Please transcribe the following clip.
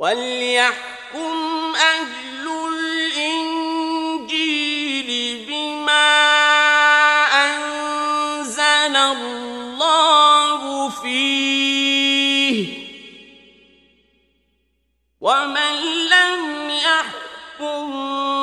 وَلْيَحْكُمْ أَهْلُ الْإِنجِيلِ بِمَا أَنزَلَ اللَّهُ فِيهِ ۚ وَمَن لَّمْ يَحْكُم